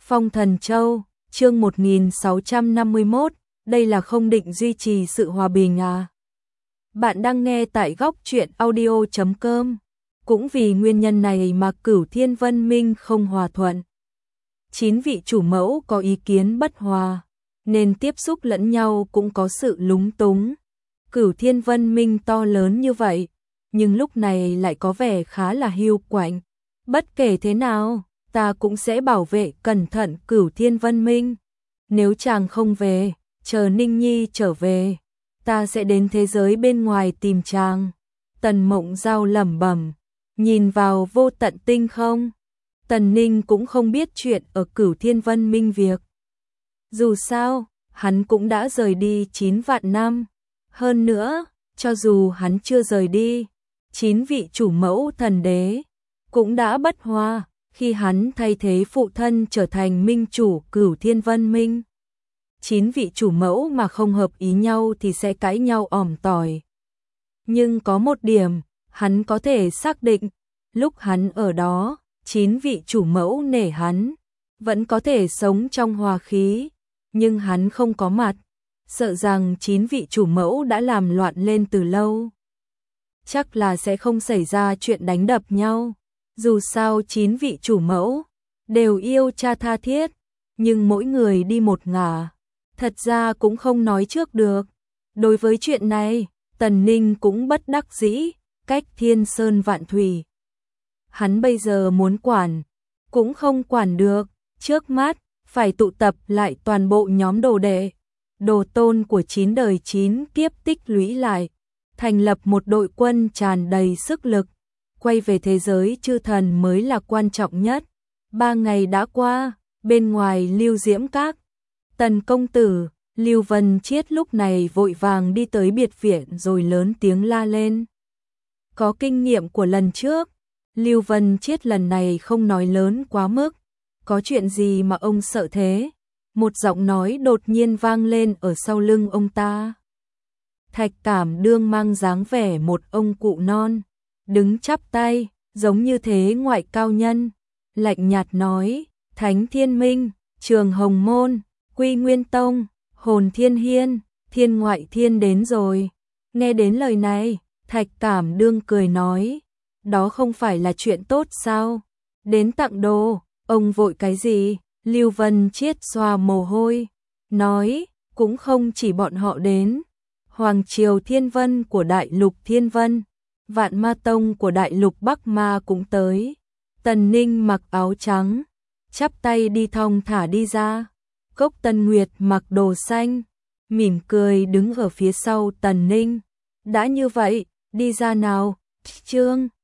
Phong Thần Châu, chương 1651, đây là không định duy trì sự hòa bình à? Bạn đang nghe tại góc truyện audio.com. Cũng vì nguyên nhân này mà Cửu Thiên Vân Minh không hòa thuận. 9 vị chủ mẫu có ý kiến bất hòa, nên tiếp xúc lẫn nhau cũng có sự lúng túng. Cửu Thiên Vân Minh to lớn như vậy, nhưng lúc này lại có vẻ khá là hiu quạnh. Bất kể thế nào, ta cũng sẽ bảo vệ cẩn thận Cửu Thiên Vân Minh. Nếu chàng không về, chờ Ninh Nhi trở về, ta sẽ đến thế giới bên ngoài tìm chàng. Tần Mộng Giao lẩm bẩm, nhìn vào vô tận tinh không. Tần Ninh cũng không biết chuyện ở Cửu Thiên Vân Minh việc. Dù sao, hắn cũng đã rời đi 9 vạn năm. Hơn nữa, cho dù hắn chưa rời đi, 9 vị chủ mẫu thần đế cũng đã bất hòa khi hắn thay thế phụ thân trở thành minh chủ Cửu Thiên Vân Minh. 9 vị chủ mẫu mà không hợp ý nhau thì sẽ cãi nhau ỏm tỏi. Nhưng có một điểm, hắn có thể xác định, lúc hắn ở đó, 9 vị chủ mẫu nể hắn, vẫn có thể sống trong hòa khí, nhưng hắn không có mặt, sợ rằng 9 vị chủ mẫu đã làm loạn lên từ lâu. Chắc là sẽ không xảy ra chuyện đánh đập nhau, dù sao 9 vị chủ mẫu đều yêu cha tha thiết, nhưng mỗi người đi một ngả, thật ra cũng không nói trước được. Đối với chuyện này, Tần Ninh cũng bất đắc dĩ, cách thiên sơn vạn thủy. Hắn bây giờ muốn quản, cũng không quản được, trước mắt, phải tụ tập lại toàn bộ nhóm đồ đệ, đồ tôn của 9 đời 9 kiếp tích lũy lại, thành lập một đội quân tràn đầy sức lực, quay về thế giới chư thần mới là quan trọng nhất. 3 ngày đã qua, bên ngoài Lưu Diễm Các, Tần công tử, Lưu Vân Chiết lúc này vội vàng đi tới biệt viện rồi lớn tiếng la lên. Có kinh nghiệm của lần trước, Lưu Vân Chiết lần này không nói lớn quá mức. Có chuyện gì mà ông sợ thế? Một giọng nói đột nhiên vang lên ở sau lưng ông ta. Thạch Cảm Đương mang dáng vẻ một ông cụ non, đứng chắp tay, giống như thế ngoại cao nhân, lạnh nhạt nói, Thánh Thiên Minh, Trường Hồng Môn, Quy Nguyên Tông, Hồn Thiên Hiên, Thiên Ngoại Thiên đến rồi. Nghe đến lời này, Thạch Cảm Đương cười nói, đó không phải là chuyện tốt sao? Đến tặng đồ, ông vội cái gì? Lưu Vân Chiết xoa mồ hôi, nói, cũng không chỉ bọn họ đến. Hoàng Triều Thiên Vân của Đại Lục Thiên Vân, Vạn Ma Tông của Đại Lục Bắc Ma cũng tới. Tần Ninh mặc áo trắng, chắp tay đi thong thả đi ra. Cốc Tân Nguyệt mặc đồ xanh, mỉm cười đứng ở phía sau Tần Ninh. Đã như vậy, đi ra nào, Trương.